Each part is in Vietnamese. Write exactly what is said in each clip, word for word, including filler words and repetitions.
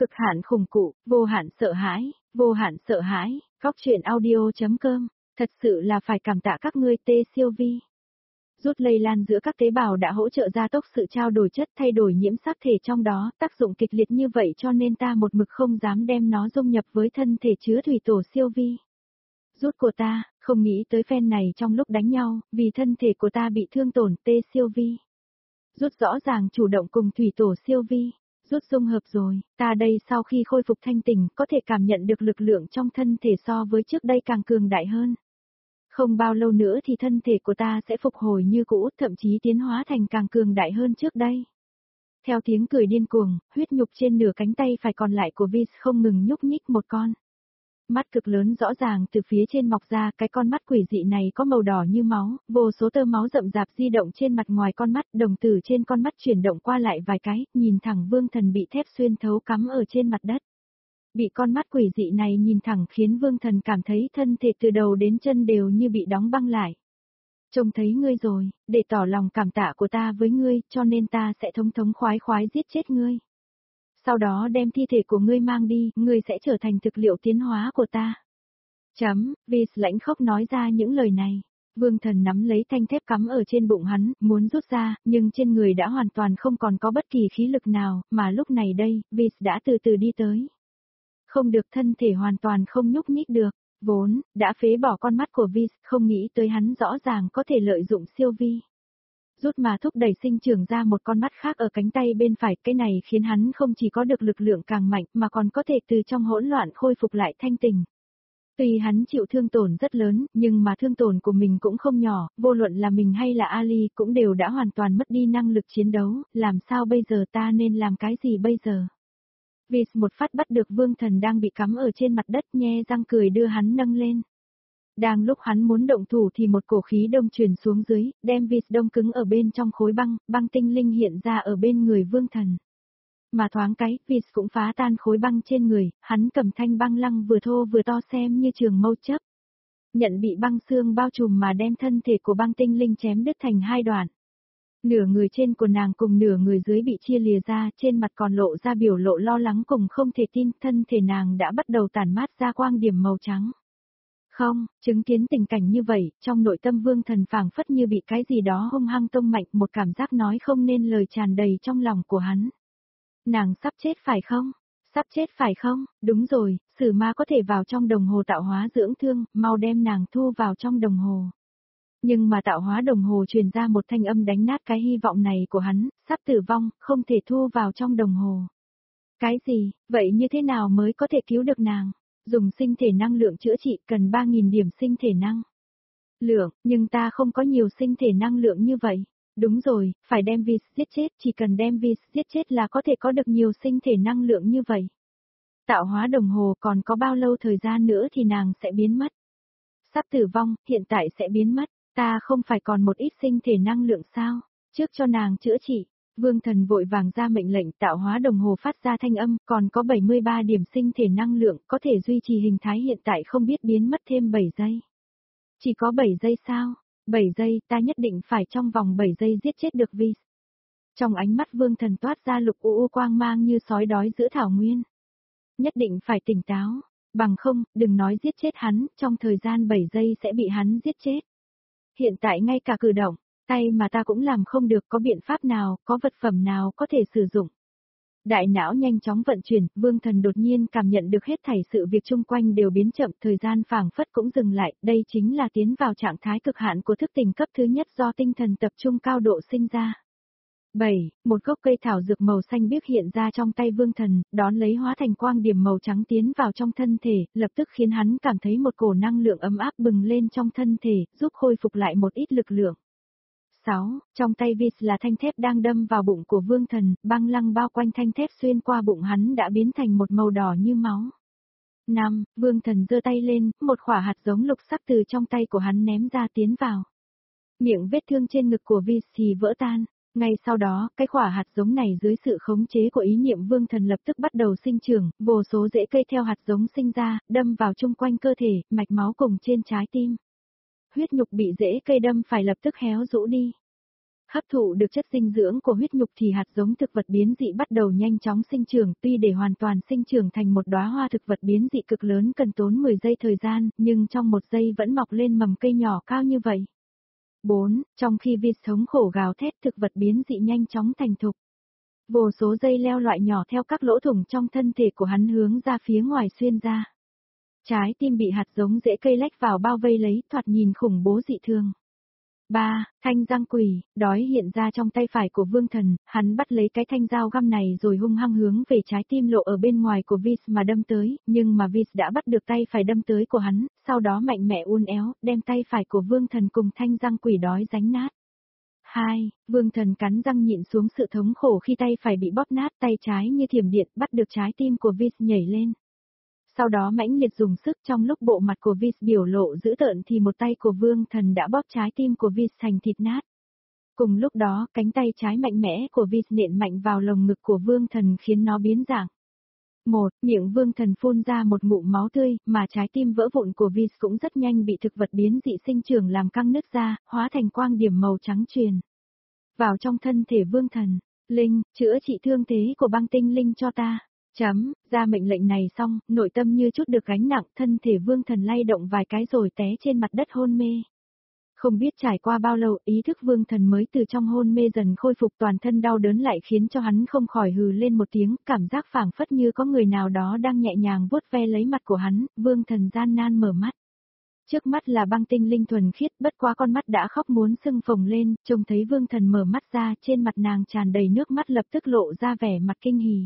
Cực hạn khủng cụ, vô hạn sợ hãi, vô hạn sợ hãi, góc truyện audio.com, thật sự là phải cảm tạ các ngươi T siêu vi. Rút lây lan giữa các tế bào đã hỗ trợ gia tốc sự trao đổi chất thay đổi nhiễm sắc thể trong đó, tác dụng kịch liệt như vậy cho nên ta một mực không dám đem nó dung nhập với thân thể chứa thủy tổ siêu vi. Rút của ta, không nghĩ tới phen này trong lúc đánh nhau, vì thân thể của ta bị thương tổn T siêu vi. Rút rõ ràng chủ động cùng thủy tổ siêu vi. Rút dung hợp rồi, ta đây sau khi khôi phục thanh tỉnh có thể cảm nhận được lực lượng trong thân thể so với trước đây càng cường đại hơn. Không bao lâu nữa thì thân thể của ta sẽ phục hồi như cũ, thậm chí tiến hóa thành càng cường đại hơn trước đây. Theo tiếng cười điên cuồng, huyết nhục trên nửa cánh tay phải còn lại của Vis không ngừng nhúc nhích một con. Mắt cực lớn rõ ràng từ phía trên mọc ra, cái con mắt quỷ dị này có màu đỏ như máu, vô số tơ máu rậm rạp di động trên mặt ngoài con mắt, đồng tử trên con mắt chuyển động qua lại vài cái, nhìn thẳng Vương Thần bị thép xuyên thấu cắm ở trên mặt đất. Bị con mắt quỷ dị này nhìn thẳng khiến Vương Thần cảm thấy thân thể từ đầu đến chân đều như bị đóng băng lại. Trông thấy ngươi rồi, để tỏ lòng cảm tạ của ta với ngươi, cho nên ta sẽ thống thống khoái khoái giết chết ngươi. Sau đó đem thi thể của ngươi mang đi, ngươi sẽ trở thành thực liệu tiến hóa của ta. Chấm, Vis lãnh khốc nói ra những lời này. Vương Thần nắm lấy thanh thép cắm ở trên bụng hắn, muốn rút ra, nhưng trên người đã hoàn toàn không còn có bất kỳ khí lực nào, mà lúc này đây, Vis đã từ từ đi tới. Không được, thân thể hoàn toàn không nhúc nhích được, vốn, đã phế bỏ con mắt của Vis, không nghĩ tới hắn rõ ràng có thể lợi dụng siêu vi. Rút mà thúc đẩy sinh trưởng ra một con mắt khác ở cánh tay bên phải, cái này khiến hắn không chỉ có được lực lượng càng mạnh mà còn có thể từ trong hỗn loạn khôi phục lại thanh tình. Tuy hắn chịu thương tổn rất lớn, nhưng mà thương tổn của mình cũng không nhỏ, vô luận là mình hay là Ali cũng đều đã hoàn toàn mất đi năng lực chiến đấu, làm sao bây giờ, ta nên làm cái gì bây giờ? Vis một phát bắt được Vương Thần đang bị cắm ở trên mặt đất, nhe răng cười đưa hắn nâng lên. Đang lúc hắn muốn động thủ thì một cổ khí đông truyền xuống dưới, đem Vis đông cứng ở bên trong khối băng, băng tinh linh hiện ra ở bên người Vương Thần. Mà thoáng cái, Vis cũng phá tan khối băng trên người, hắn cầm thanh băng lăng vừa thô vừa to xem như trường mâu chấp. Nhận bị băng xương bao trùm mà đem thân thể của băng tinh linh chém đứt thành hai đoạn. Nửa người trên của nàng cùng nửa người dưới bị chia lìa ra, trên mặt còn lộ ra biểu lộ lo lắng cùng không thể tin, thân thể nàng đã bắt đầu tản mát ra quang điểm màu trắng. Không, chứng kiến tình cảnh như vậy, trong nội tâm Vương Thần phảng phất như bị cái gì đó hung hăng tông mạnh, một cảm giác nói không nên lời tràn đầy trong lòng của hắn. Nàng sắp chết phải không? Sắp chết phải không? Đúng rồi, sử ma có thể vào trong đồng hồ tạo hóa dưỡng thương, mau đem nàng thu vào trong đồng hồ. Nhưng mà tạo hóa đồng hồ truyền ra một thanh âm đánh nát cái hy vọng này của hắn, sắp tử vong, không thể thu vào trong đồng hồ. Cái gì, vậy như thế nào mới có thể cứu được nàng? Dùng sinh thể năng lượng chữa trị cần ba nghìn điểm sinh thể năng lượng, nhưng ta không có nhiều sinh thể năng lượng như vậy. Đúng rồi, phải đem Vis giết chết, chỉ cần đem Vis giết chết là có thể có được nhiều sinh thể năng lượng như vậy. Tạo hóa đồng hồ còn có bao lâu thời gian nữa thì nàng sẽ biến mất. Sắp tử vong, hiện tại sẽ biến mất, ta không phải còn một ít sinh thể năng lượng sao, trước cho nàng chữa trị. Vương Thần vội vàng ra mệnh lệnh, tạo hóa đồng hồ phát ra thanh âm, còn có bảy mươi ba điểm sinh thể năng lượng, có thể duy trì hình thái hiện tại không biết biến mất thêm bảy giây. Chỉ có bảy giây sao? bảy giây, ta nhất định phải trong vòng bảy giây giết chết được Vis. Trong ánh mắt Vương Thần toát ra lục u u quang mang như sói đói giữa thảo nguyên. Nhất định phải tỉnh táo, bằng không, đừng nói giết chết hắn, trong thời gian bảy giây sẽ bị hắn giết chết. Hiện tại ngay cả cử động tay mà ta cũng làm không được, có biện pháp nào, có vật phẩm nào có thể sử dụng. Đại não nhanh chóng vận chuyển, Vương Thần đột nhiên cảm nhận được hết thảy sự việc chung quanh đều biến chậm, thời gian phảng phất cũng dừng lại, đây chính là tiến vào trạng thái cực hạn của thức tỉnh cấp thứ nhất do tinh thần tập trung cao độ sinh ra. bảy. Một gốc cây thảo dược màu xanh biếc hiện ra trong tay Vương Thần, đón lấy hóa thành quang điểm màu trắng tiến vào trong thân thể, lập tức khiến hắn cảm thấy một cổ năng lượng ấm áp bừng lên trong thân thể, giúp khôi phục lại một ít lực lượng. sáu. Trong tay Vis là thanh thép đang đâm vào bụng của Vương Thần, băng lăng bao quanh thanh thép xuyên qua bụng hắn đã biến thành một màu đỏ như máu. năm. Vương Thần giơ tay lên, một quả hạt giống lục sắc từ trong tay của hắn ném ra tiến vào. Miệng vết thương trên ngực của Vis thì vỡ tan. Ngay sau đó, cái quả hạt giống này dưới sự khống chế của ý niệm Vương Thần lập tức bắt đầu sinh trưởng, vô số rễ cây theo hạt giống sinh ra, đâm vào chung quanh cơ thể, mạch máu cùng trên trái tim. Huyết nhục bị rễ cây đâm phải lập tức héo rũ đi. Hấp thụ được chất dinh dưỡng của huyết nhục thì hạt giống thực vật biến dị bắt đầu nhanh chóng sinh trưởng, tuy để hoàn toàn sinh trưởng thành một đóa hoa thực vật biến dị cực lớn cần tốn mười giây thời gian, nhưng trong một giây vẫn mọc lên mầm cây nhỏ cao như vậy. bốn. Trong khi vịt thống khổ gào thét, thực vật biến dị nhanh chóng thành thục. Vô số dây leo loại nhỏ theo các lỗ thủng trong thân thể của hắn hướng ra phía ngoài xuyên ra. Trái tim bị hạt giống rễ cây lách vào bao vây lấy, thoạt nhìn khủng bố dị thường. ba. Thanh răng quỷ, đói hiện ra trong tay phải của Vương Thần, hắn bắt lấy cái thanh dao găm này rồi hung hăng hướng về trái tim lộ ở bên ngoài của Vis mà đâm tới, nhưng mà Vis đã bắt được tay phải đâm tới của hắn, sau đó mạnh mẽ uốn éo, đem tay phải của Vương Thần cùng thanh răng quỷ đói ránh nát. hai. Vương Thần cắn răng nhịn xuống sự thống khổ khi tay phải bị bóp nát, tay trái như thiểm điện bắt được trái tim của Vis nhảy lên. Sau đó mãnh liệt dùng sức, trong lúc bộ mặt của Vis biểu lộ dữ tợn thì một tay của Vương Thần đã bóp trái tim của Vis thành thịt nát. Cùng lúc đó, cánh tay trái mạnh mẽ của Vis nện mạnh vào lồng ngực của Vương Thần khiến nó biến dạng. một. Miệng Vương Thần phun ra một ngụm máu tươi, mà trái tim vỡ vụn của Vis cũng rất nhanh bị thực vật biến dị sinh trưởng làm căng nứt ra, hóa thành quang điểm màu trắng truyền vào trong thân thể Vương Thần. Linh, chữa trị thương thế của băng tinh linh cho ta. Chấm, ra mệnh lệnh này xong, nội tâm như chút được gánh nặng, thân thể Vương Thần lay động vài cái rồi té trên mặt đất hôn mê. Không biết trải qua bao lâu, ý thức Vương Thần mới từ trong hôn mê dần khôi phục, toàn thân đau đớn lại khiến cho hắn không khỏi hừ lên một tiếng, cảm giác phảng phất như có người nào đó đang nhẹ nhàng vuốt ve lấy mặt của hắn, Vương Thần gian nan mở mắt. Trước mắt là băng tinh linh thuần khiết, bất quá con mắt đã khóc muốn sưng phồng lên, trông thấy Vương Thần mở mắt ra, trên mặt nàng tràn đầy nước mắt lập tức lộ ra vẻ mặt kinh hỉ.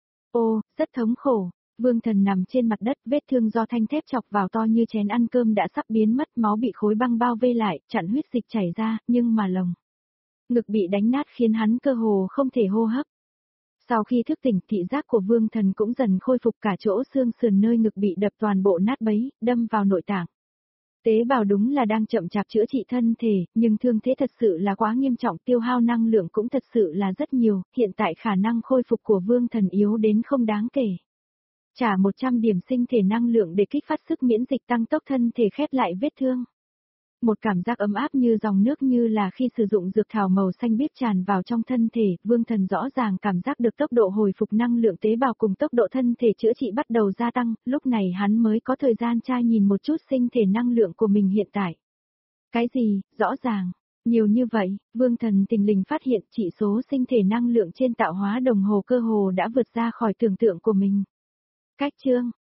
Ô, rất thống khổ. Vương Thần nằm trên mặt đất, vết thương do thanh thép chọc vào to như chén ăn cơm đã sắp biến mất, máu bị khối băng bao vây lại, chặn huyết dịch chảy ra, nhưng mà lồng ngực bị đánh nát khiến hắn cơ hồ không thể hô hấp. Sau khi thức tỉnh, thị giác của Vương Thần cũng dần khôi phục, cả chỗ xương sườn nơi ngực bị đập toàn bộ nát bấy, đâm vào nội tạng. Tế bào đúng là đang chậm chạp chữa trị thân thể, nhưng thương thế thật sự là quá nghiêm trọng, tiêu hao năng lượng cũng thật sự là rất nhiều, hiện tại khả năng khôi phục của Vương Thần yếu đến không đáng kể. Trả một trăm điểm sinh thể năng lượng để kích phát sức miễn dịch, tăng tốc thân thể khép lại vết thương. Một cảm giác ấm áp như dòng nước, như là khi sử dụng dược thảo màu xanh biếc tràn vào trong thân thể, Vương Thần rõ ràng cảm giác được tốc độ hồi phục năng lượng tế bào cùng tốc độ thân thể chữa trị bắt đầu gia tăng, lúc này hắn mới có thời gian tra nhìn một chút sinh thể năng lượng của mình hiện tại. Cái gì, rõ ràng, nhiều như vậy, Vương Thần tình lình phát hiện chỉ số sinh thể năng lượng trên tạo hóa đồng hồ cơ hồ đã vượt ra khỏi tưởng tượng của mình. Cách chương